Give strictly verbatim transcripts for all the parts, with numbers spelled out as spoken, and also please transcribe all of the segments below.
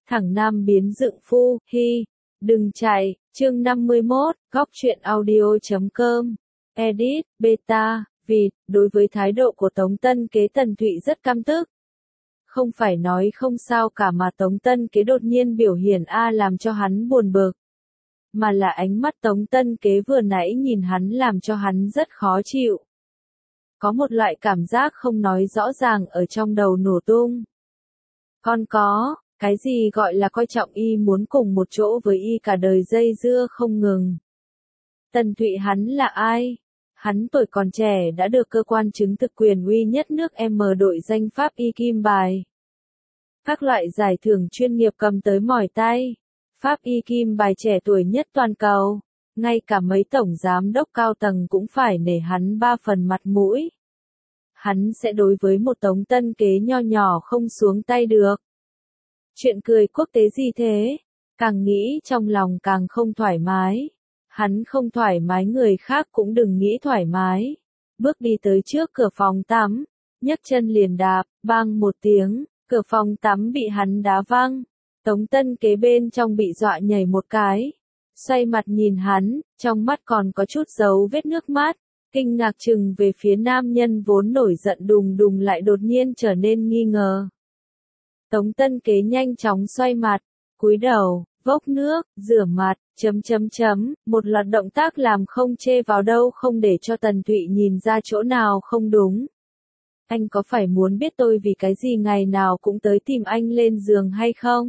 Thẳng nam biến dựng phu, hi, đừng chạy, chương năm mươi mốt, góc truyện audio.com, edit, beta, vịt, đối với thái độ của Tống Tân Kế Tần Thụy rất căm tức. Không phải nói không sao cả mà Tống Tân Kế đột nhiên biểu hiện A làm cho hắn buồn bực. Mà là ánh mắt Tống Tân Kế vừa nãy nhìn hắn làm cho hắn rất khó chịu. Có một loại cảm giác không nói rõ ràng ở trong đầu nổ tung. Con có, cái gì gọi là coi trọng y muốn cùng một chỗ với y cả đời dây dưa không ngừng. Tần Thụy hắn là ai? Hắn tuổi còn trẻ đã được cơ quan chứng thực quyền uy nhất nước M đội danh Pháp Y kim bài. Các loại giải thưởng chuyên nghiệp cầm tới mỏi tay. Pháp Y kim bài trẻ tuổi nhất toàn cầu. Ngay cả mấy tổng giám đốc cao tầng cũng phải nể hắn ba phần mặt mũi. Hắn sẽ đối với một Tống Tân Kế nho nhỏ không xuống tay được. Chuyện cười quốc tế gì thế? Càng nghĩ trong lòng càng không thoải mái. Hắn không thoải mái người khác cũng đừng nghĩ thoải mái. Bước đi tới trước cửa phòng tắm, nhấc chân liền đạp, bang một tiếng, cửa phòng tắm bị hắn đá văng. Tống Tân Kế bên trong bị dọa nhảy một cái. Xoay mặt nhìn hắn, trong mắt còn có chút dấu vết nước mắt, kinh ngạc chừng về phía nam nhân vốn nổi giận đùng đùng lại đột nhiên trở nên nghi ngờ. Tống Tân Kế nhanh chóng xoay mặt, cúi đầu, vốc nước, rửa mặt, chấm chấm chấm, một loạt động tác làm không chê vào đâu không để cho Tần Thụy nhìn ra chỗ nào không đúng. Anh có phải muốn biết tôi vì cái gì ngày nào cũng tới tìm anh lên giường hay không?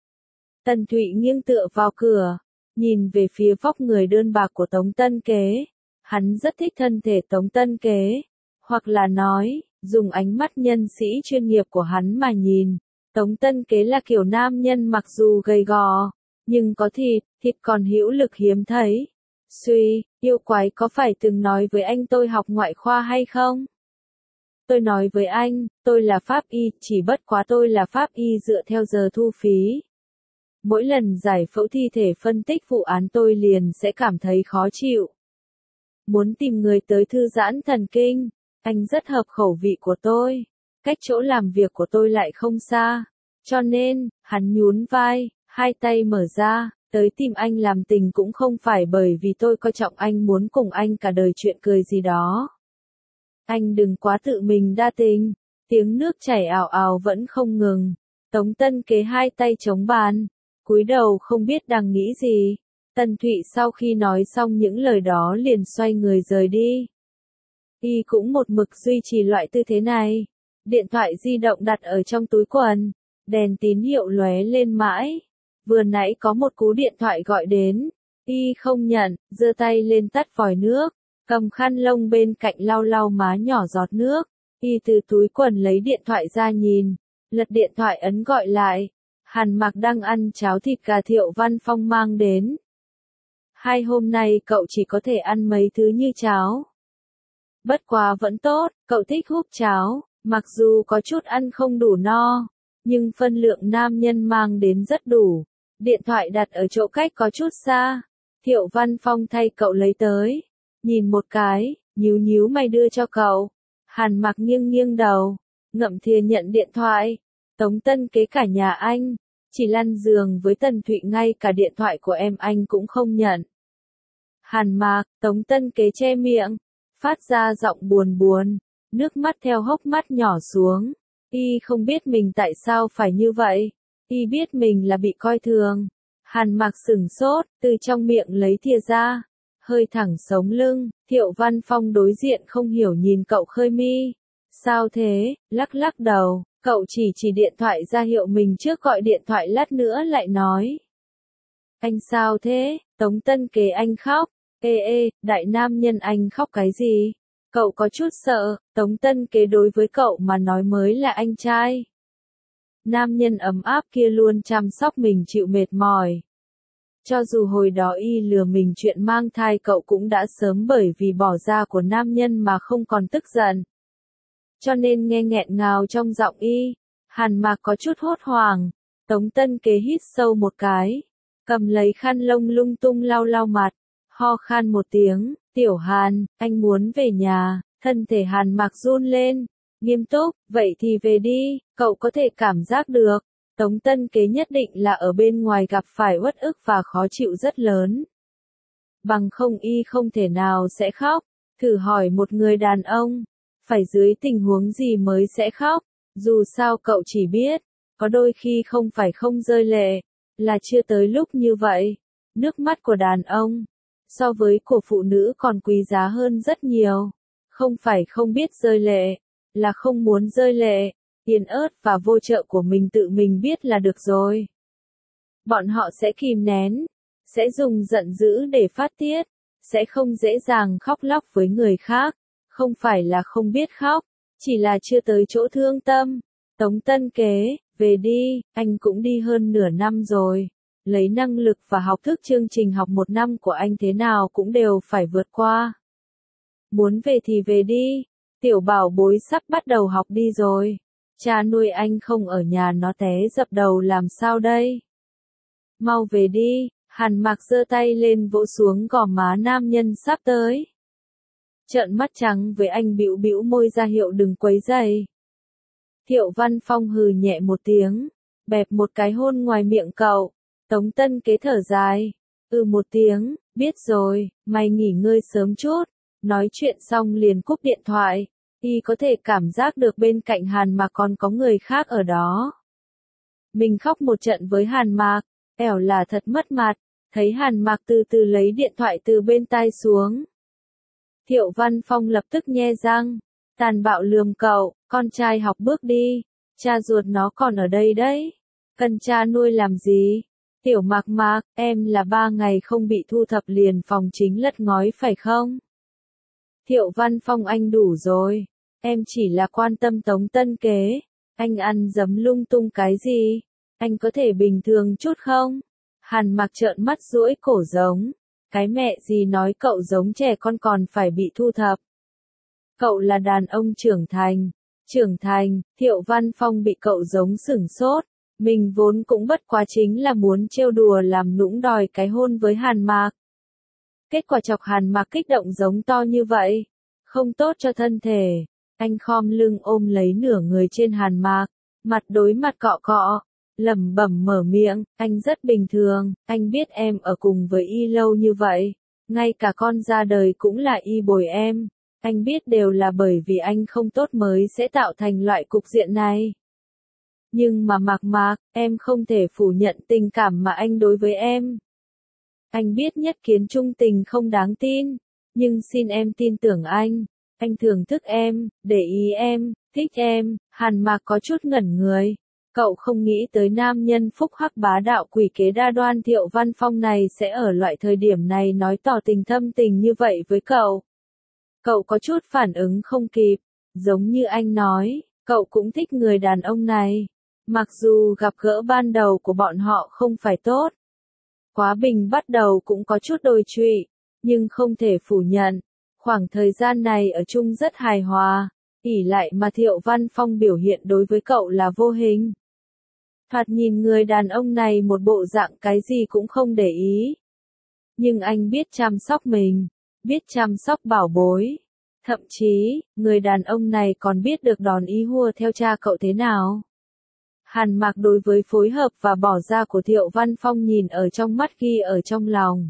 Tần Thụy nghiêng tựa vào cửa, nhìn về phía vóc người đơn bạc của Tống Tân Kế. Hắn rất thích thân thể Tống Tân Kế. Hoặc là nói, dùng ánh mắt nhân sĩ chuyên nghiệp của hắn mà nhìn. Tống Tân Kế là kiểu nam nhân mặc dù gầy gò, nhưng có thịt, thịt còn hữu lực hiếm thấy. Suy, yêu quái có phải từng nói với anh tôi học ngoại khoa hay không? Tôi nói với anh, tôi là pháp y, chỉ bất quá tôi là pháp y dựa theo giờ thu phí. Mỗi lần giải phẫu thi thể phân tích vụ án tôi liền sẽ cảm thấy khó chịu. Muốn tìm người tới thư giãn thần kinh, anh rất hợp khẩu vị của tôi. Cách chỗ làm việc của tôi lại không xa. Cho nên, hắn nhún vai, hai tay mở ra, tới tìm anh làm tình cũng không phải bởi vì tôi coi trọng anh muốn cùng anh cả đời chuyện cười gì đó. Anh đừng quá tự mình đa tình. Tiếng nước chảy ào ào vẫn không ngừng. Tống Tân Kế hai tay chống bàn, cúi đầu không biết đang nghĩ gì. Tần Thụy sau khi nói xong những lời đó liền xoay người rời đi. Y cũng một mực duy trì loại tư thế này. Điện thoại di động đặt ở trong túi quần, đèn tín hiệu lóe lên mãi. Vừa nãy có một cú điện thoại gọi đến, Y không nhận, giơ tay lên tắt vòi nước, cầm khăn lông bên cạnh lau lau má nhỏ giọt nước. Y từ túi quần lấy điện thoại ra nhìn, lật điện thoại ấn gọi lại. Hàn Mặc đang ăn cháo thịt gà Thiệu Văn Phong mang đến. Hai hôm nay cậu chỉ có thể ăn mấy thứ như cháo. Bất quá vẫn tốt, cậu thích húp cháo, mặc dù có chút ăn không đủ no, nhưng phân lượng nam nhân mang đến rất đủ. Điện thoại đặt ở chỗ cách có chút xa, Thiệu Văn Phong thay cậu lấy tới, nhìn một cái, nhíu nhíu mày đưa cho cậu. Hàn Mặc nghiêng nghiêng đầu, ngậm thìa nhận điện thoại. Tống Tân Kế cả nhà anh, chỉ lăn giường với Tần Thụy ngay cả điện thoại của em anh cũng không nhận. Hàn Mặc, Tống Tân Kế che miệng, phát ra giọng buồn buồn, nước mắt theo hốc mắt nhỏ xuống. Y không biết mình tại sao phải như vậy. Y biết mình là bị coi thường. Hàn Mặc sửng sốt, từ trong miệng lấy thìa ra, hơi thẳng sống lưng. Thiệu Văn Phong đối diện không hiểu nhìn cậu khơi mi. Sao thế? Lắc lắc đầu, cậu chỉ chỉ điện thoại ra hiệu mình trước gọi điện thoại lát nữa lại nói. Anh sao thế? Tống Tân Kế anh khóc. Ê ê, đại nam nhân anh khóc cái gì? Cậu có chút sợ, Tống Tân Kế đối với cậu mà nói mới là anh trai. Nam nhân ấm áp kia luôn chăm sóc mình chịu mệt mỏi. Cho dù hồi đó Y lừa mình chuyện mang thai cậu cũng đã sớm bởi vì bỏ ra của nam nhân mà không còn tức giận. Cho nên nghe nghẹn ngào trong giọng Y, Hàn Mặc có chút hốt hoảng. Tống Tân Kế hít sâu một cái, cầm lấy khăn lông lung tung lau lau mặt, ho khan một tiếng. Tiểu Hàn, anh muốn về nhà. Thân thể Hàn Mặc run lên, nghiêm túc, vậy thì về đi, cậu có thể cảm giác được. Tống Tân Kế nhất định là ở bên ngoài gặp phải uất ức và khó chịu rất lớn. Bằng không y không thể nào sẽ khóc. Thử hỏi một người đàn ông, phải dưới tình huống gì mới sẽ khóc? Dù sao cậu chỉ biết, có đôi khi không phải không rơi lệ, là chưa tới lúc như vậy. Nước mắt của đàn ông, so với của phụ nữ còn quý giá hơn rất nhiều. Không phải không biết rơi lệ, là không muốn rơi lệ. Yên ớt và vô trợ của mình tự mình biết là được rồi. Bọn họ sẽ kìm nén, sẽ dùng giận dữ để phát tiết, sẽ không dễ dàng khóc lóc với người khác. Không phải là không biết khóc, chỉ là chưa tới chỗ thương tâm. Tống Tân Kế, về đi, anh cũng đi hơn nửa năm rồi. Lấy năng lực và học thức chương trình học một năm của anh thế nào cũng đều phải vượt qua. Muốn về thì về đi, tiểu bảo bối sắp bắt đầu học đi rồi. Cha nuôi anh không ở nhà nó té dập đầu làm sao đây? Mau về đi, Hàn Mạc giơ tay lên vỗ xuống gò má nam nhân sắp tới. Trợn mắt trắng với anh bĩu bĩu môi ra hiệu đừng quấy rầy. Thiệu Văn Phong hừ nhẹ một tiếng, bẹp một cái hôn ngoài miệng cậu. Tống Tân Kế thở dài, ừ một tiếng, biết rồi, mày nghỉ ngơi sớm chút. Nói chuyện xong liền cúp điện thoại. Y có thể cảm giác được bên cạnh Hàn Mạc còn có người khác ở đó. Mình khóc một trận với Hàn Mạc, ẻo là thật mất mặt. Thấy Hàn Mạc từ từ lấy điện thoại từ bên tai xuống. Thiệu Văn Phong lập tức nhe răng, tàn bạo lườm cậu, con trai học bước đi, cha ruột nó còn ở đây đấy. Cần cha nuôi làm gì? Tiểu Mạc Mạc, em là ba ngày không bị thu thập liền phòng chính lật ngói phải không? Thiệu Văn Phong anh đủ rồi, em chỉ là quan tâm Tống Tân Kế, anh ăn dấm lung tung cái gì? Anh có thể bình thường chút không? Hàn Mạc trợn mắt duỗi cổ giống, cái mẹ gì nói cậu giống trẻ con còn phải bị thu thập. Cậu là đàn ông trưởng thành, trưởng thành, Thiệu Văn Phong bị cậu giống sửng sốt, mình vốn cũng bất quá chính là muốn trêu đùa làm nũng đòi cái hôn với Hàn Mạc. Kết quả chọc Hàn Mạc kích động giống to như vậy, không tốt cho thân thể. Anh khom lưng ôm lấy nửa người trên Hàn Mạc, mặt đối mặt cọ cọ, lẩm bẩm mở miệng, anh rất bình thường, anh biết em ở cùng với y lâu như vậy, ngay cả con ra đời cũng là y bồi em, anh biết đều là bởi vì anh không tốt mới sẽ tạo thành loại cục diện này. Nhưng mà Mạc Mạc, em không thể phủ nhận tình cảm mà anh đối với em. Anh biết nhất kiến trung tình không đáng tin, nhưng xin em tin tưởng anh, anh thưởng thức em, để ý em, thích em. Hàn Mạc có chút ngẩn người, cậu không nghĩ tới nam nhân phúc hắc bá đạo quỷ kế đa đoan Thiệu Văn Phong này sẽ ở loại thời điểm này nói tỏ tình thâm tình như vậy với cậu. Cậu có chút phản ứng không kịp, giống như anh nói, cậu cũng thích người đàn ông này, mặc dù gặp gỡ ban đầu của bọn họ không phải tốt. Quá bình bắt đầu cũng có chút đồi trụy, nhưng không thể phủ nhận, khoảng thời gian này ở chung rất hài hòa, ỷ lại mà Thiệu Văn Phong biểu hiện đối với cậu là vô hình. Thoạt nhìn người đàn ông này một bộ dạng cái gì cũng không để ý. Nhưng anh biết chăm sóc mình, biết chăm sóc bảo bối. Thậm chí, người đàn ông này còn biết được đòn ý hùa theo cha cậu thế nào. Hàn Mạc đối với phối hợp và bỏ ra của Thiệu Văn Phong nhìn ở trong mắt ghi ở trong lòng.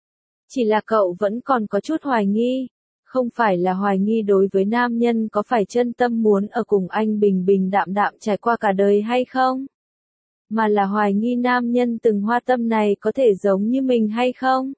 Chỉ là cậu vẫn còn có chút hoài nghi, không phải là hoài nghi đối với nam nhân có phải chân tâm muốn ở cùng anh bình bình đạm đạm trải qua cả đời hay không? Mà là hoài nghi nam nhân từng hoa tâm này có thể giống như mình hay không?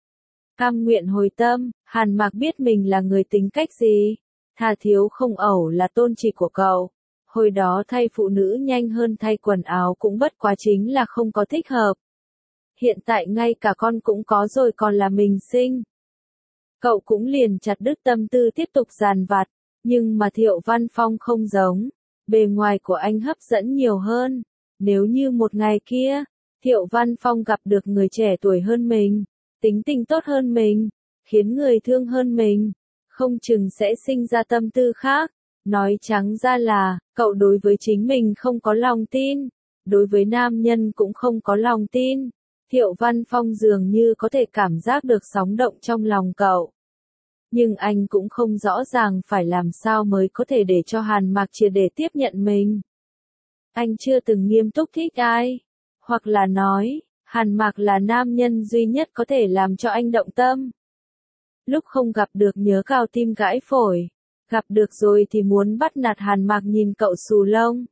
Cam nguyện hồi tâm, Hàn Mạc biết mình là người tính cách gì, tha thiếu không ẩu là tôn chỉ của cậu. Hồi đó thay phụ nữ nhanh hơn thay quần áo cũng bất quá chính là không có thích hợp. Hiện tại ngay cả con cũng có rồi còn là mình sinh. Cậu cũng liền chặt đứt tâm tư tiếp tục dàn vặt, nhưng mà Thiệu Văn Phong không giống, bề ngoài của anh hấp dẫn nhiều hơn. Nếu như một ngày kia, Thiệu Văn Phong gặp được người trẻ tuổi hơn mình, tính tình tốt hơn mình, khiến người thương hơn mình, không chừng sẽ sinh ra tâm tư khác. Nói trắng ra là, cậu đối với chính mình không có lòng tin, đối với nam nhân cũng không có lòng tin. Thiệu Văn Phong dường như có thể cảm giác được sóng động trong lòng cậu. Nhưng anh cũng không rõ ràng phải làm sao mới có thể để cho Hàn Mạc triệt để tiếp nhận mình. anh chưa từng nghiêm túc thích ai. Hoặc là nói, Hàn Mạc là nam nhân duy nhất có thể làm cho anh động tâm. Lúc không gặp được nhớ cào tim gãi phổi. Gặp được rồi thì muốn bắt nạt Hàn Mạc nhìn cậu xù lông.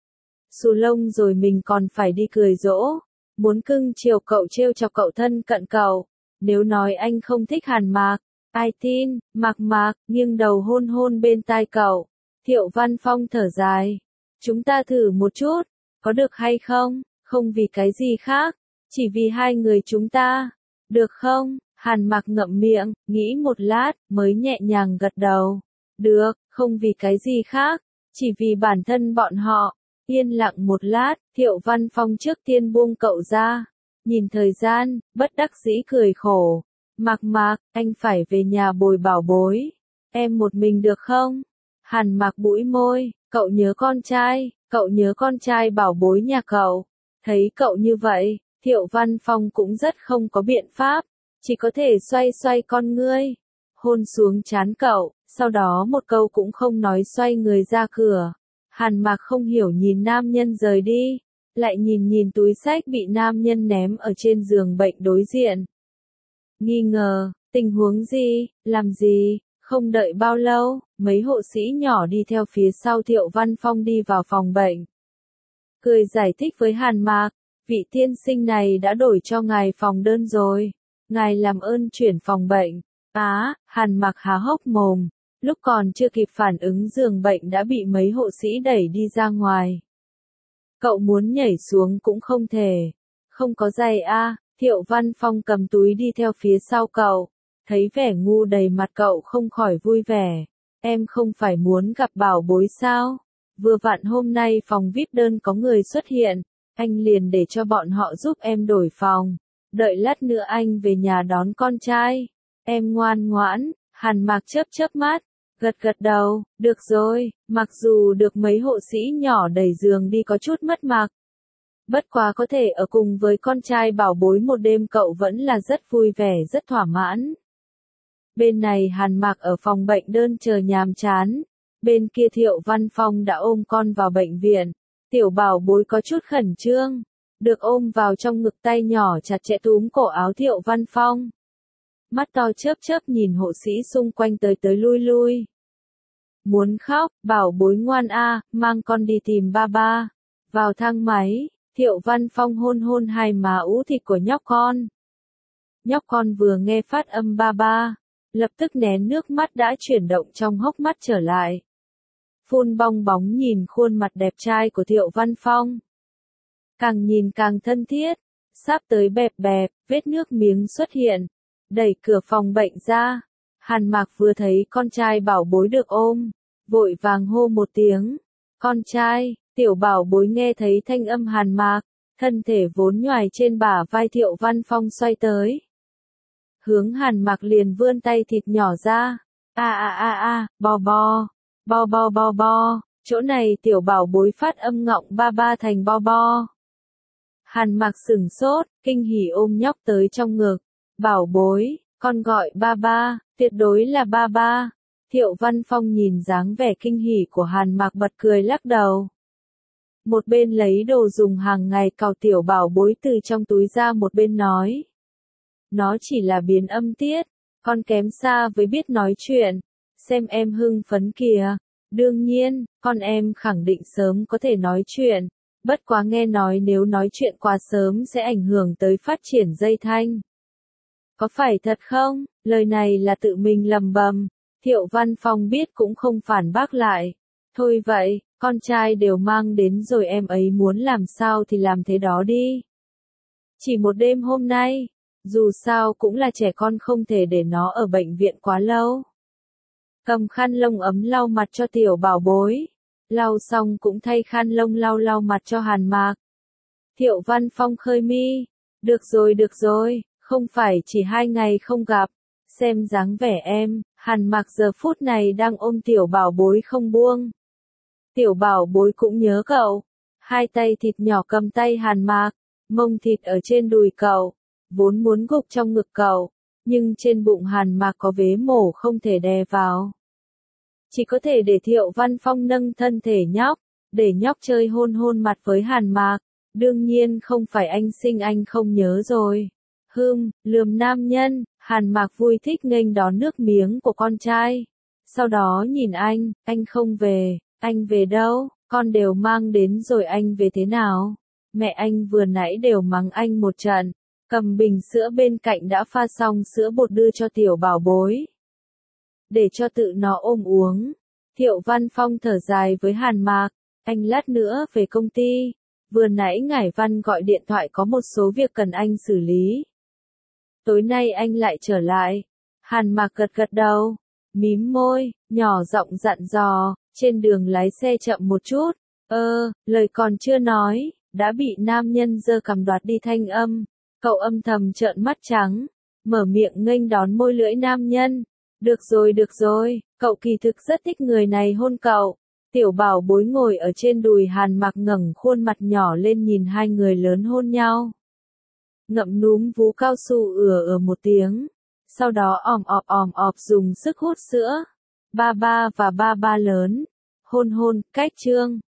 Xù lông rồi mình còn phải đi cười dỗ. Muốn cưng chiều cậu trêu chọc cậu thân cận cậu. Nếu nói anh không thích Hàn Mạc, ai tin, Mạc Mạc, nghiêng đầu hôn hôn bên tai cậu. Thiệu Văn Phong thở dài. Chúng ta thử một chút, có được hay không? Không vì cái gì khác, chỉ vì hai người chúng ta. Được không? Hàn Mạc ngậm miệng, nghĩ một lát, mới nhẹ nhàng gật đầu. Được, không vì cái gì khác, chỉ vì bản thân bọn họ. Yên lặng một lát, Thiệu Văn Phong trước tiên buông cậu ra. Nhìn thời gian, bất đắc dĩ cười khổ. Mạc Mạc, anh phải về nhà bồi bảo bối. Em một mình được không? Hàn Mạc bũi môi, cậu nhớ con trai, cậu nhớ con trai bảo bối nhà cậu. Thấy cậu như vậy, Thiệu Văn Phong cũng rất không có biện pháp, chỉ có thể xoay xoay con ngươi, hôn xuống trán cậu, sau đó một câu cũng không nói xoay người ra cửa. Hàn Mạc không hiểu nhìn nam nhân rời đi, lại nhìn nhìn túi xách bị nam nhân ném ở trên giường bệnh đối diện. Nghi ngờ, tình huống gì, làm gì, không đợi bao lâu, mấy hộ sĩ nhỏ đi theo phía sau Thiệu Văn Phong đi vào phòng bệnh. Cười giải thích với Hàn Mạc, vị tiên sinh này đã đổi cho ngài phòng đơn rồi, ngài làm ơn chuyển phòng bệnh. Á, Hàn Mạc há hốc mồm, lúc còn chưa kịp phản ứng giường bệnh đã bị mấy hộ sĩ đẩy đi ra ngoài. Cậu muốn nhảy xuống cũng không thể, không có giày a. Thiệu Văn Phong cầm túi đi theo phía sau cậu, thấy vẻ ngu đầy mặt cậu không khỏi vui vẻ. Em không phải muốn gặp bảo bối sao? Vừa vặn hôm nay phòng vi ai pi đơn có người xuất hiện, anh liền để cho bọn họ giúp em đổi phòng. Đợi lát nữa anh về nhà đón con trai. Em ngoan ngoãn, Hàn Mạc chớp chớp mắt, gật gật đầu, được rồi, mặc dù được mấy hộ sĩ nhỏ đẩy giường đi có chút mất mặt. Bất quá có thể ở cùng với con trai bảo bối một đêm cậu vẫn là rất vui vẻ rất thỏa mãn. Bên này Hàn Mạc ở phòng bệnh đơn chờ nhàm chán. Bên kia Thiệu Văn Phong đã ôm con vào bệnh viện. Tiểu bảo bối có chút khẩn trương. Được ôm vào trong ngực tay nhỏ chặt chẽ túm cổ áo Thiệu Văn Phong. Mắt to chớp chớp nhìn hộ sĩ xung quanh tới tới lui lui. Muốn khóc, bảo bối ngoan a, mang con đi tìm ba ba. Vào thang máy, Thiệu Văn Phong hôn hôn hai má ú thịt của nhóc con. Nhóc con vừa nghe phát âm ba ba, lập tức nén nước mắt đã chuyển động trong hốc mắt trở lại. Phun bong bóng nhìn khuôn mặt đẹp trai của Thiệu Văn Phong. Càng nhìn càng thân thiết, sắp tới bẹp bẹp, vết nước miếng xuất hiện, đẩy cửa phòng bệnh ra. Hàn Mạc vừa thấy con trai bảo bối được ôm, vội vàng hô một tiếng, con trai. Tiểu bảo bối nghe thấy thanh âm Hàn Mạc, thân thể vốn nhoài trên bả vai Thiệu Văn Phong xoay tới. Hướng Hàn Mạc liền vươn tay thịt nhỏ ra, a a a a, bo bo, bo bo bo bo, chỗ này tiểu bảo bối phát âm ngọng ba ba thành bo bo. Hàn Mạc sửng sốt, kinh hỉ ôm nhóc tới trong ngực, bảo bối, con gọi ba ba, tuyệt đối là ba ba. Thiệu Văn Phong nhìn dáng vẻ kinh hỉ của Hàn Mạc bật cười lắc đầu. Một bên lấy đồ dùng hàng ngày cào tiểu bảo bối từ trong túi ra một bên nói. Nó chỉ là biến âm tiết, con kém xa với biết nói chuyện, xem em hưng phấn kìa. Đương nhiên, con em khẳng định sớm có thể nói chuyện, bất quá nghe nói nếu nói chuyện quá sớm sẽ ảnh hưởng tới phát triển dây thanh. Có phải thật không? Lời này là tự mình lầm bầm, Thiệu Văn Phong biết cũng không phản bác lại. Thôi vậy, con trai đều mang đến rồi em ấy muốn làm sao thì làm thế đó đi. Chỉ một đêm hôm nay, dù sao cũng là trẻ con không thể để nó ở bệnh viện quá lâu. Cầm khăn lông ấm lau mặt cho tiểu bảo bối. Lau xong cũng thay khăn lông lau lau mặt cho Hàn Mạc. Thiệu Văn Phong khơi mi. Được rồi được rồi, không phải chỉ hai ngày không gặp. Xem dáng vẻ em, Hàn Mạc giờ phút này đang ôm tiểu bảo bối không buông. Tiểu bảo bối cũng nhớ cậu. Hai tay thịt nhỏ cầm tay Hàn Mạc, mông thịt ở trên đùi cậu, vốn muốn gục trong ngực cậu, nhưng trên bụng Hàn Mạc có vế mổ không thể đè vào. Chỉ có thể để Thiệu Văn Phong nâng thân thể nhóc, để nhóc chơi hôn hôn mặt với Hàn Mạc. Đương nhiên không phải anh sinh anh không nhớ rồi. Hừm, lườm nam nhân, Hàn Mạc vui thích nghênh đón nước miếng của con trai. Sau đó nhìn anh, anh không về, anh về đâu, con đều mang đến rồi anh về thế nào? Mẹ anh vừa nãy đều mắng anh một trận, cầm bình sữa bên cạnh đã pha xong sữa bột đưa cho tiểu bảo bối. Để cho tự nó ôm uống. Thiệu Văn Phong thở dài với Hàn Mạc, anh lát nữa về công ty. Vừa nãy Ngải Văn gọi điện thoại có một số việc cần anh xử lý. Tối nay anh lại trở lại. Hàn Mạc gật gật đầu, mím môi, nhỏ giọng dặn dò, trên đường lái xe chậm một chút. Ơ, lời còn chưa nói, đã bị nam nhân giơ cằm đoạt đi thanh âm. Cậu âm thầm trợn mắt trắng, mở miệng nghênh đón môi lưỡi nam nhân. Được rồi được rồi, cậu kỳ thực rất thích người này hôn cậu. Tiểu bảo bối ngồi ở trên đùi Hàn Mạc ngẩng khuôn mặt nhỏ lên nhìn hai người lớn hôn nhau. Ngậm núm vú cao su ừa ừa một tiếng. Sau đó òm ọp òm ọp dùng sức hút sữa. Ba ba và ba ba lớn. Hôn hôn, cách chương.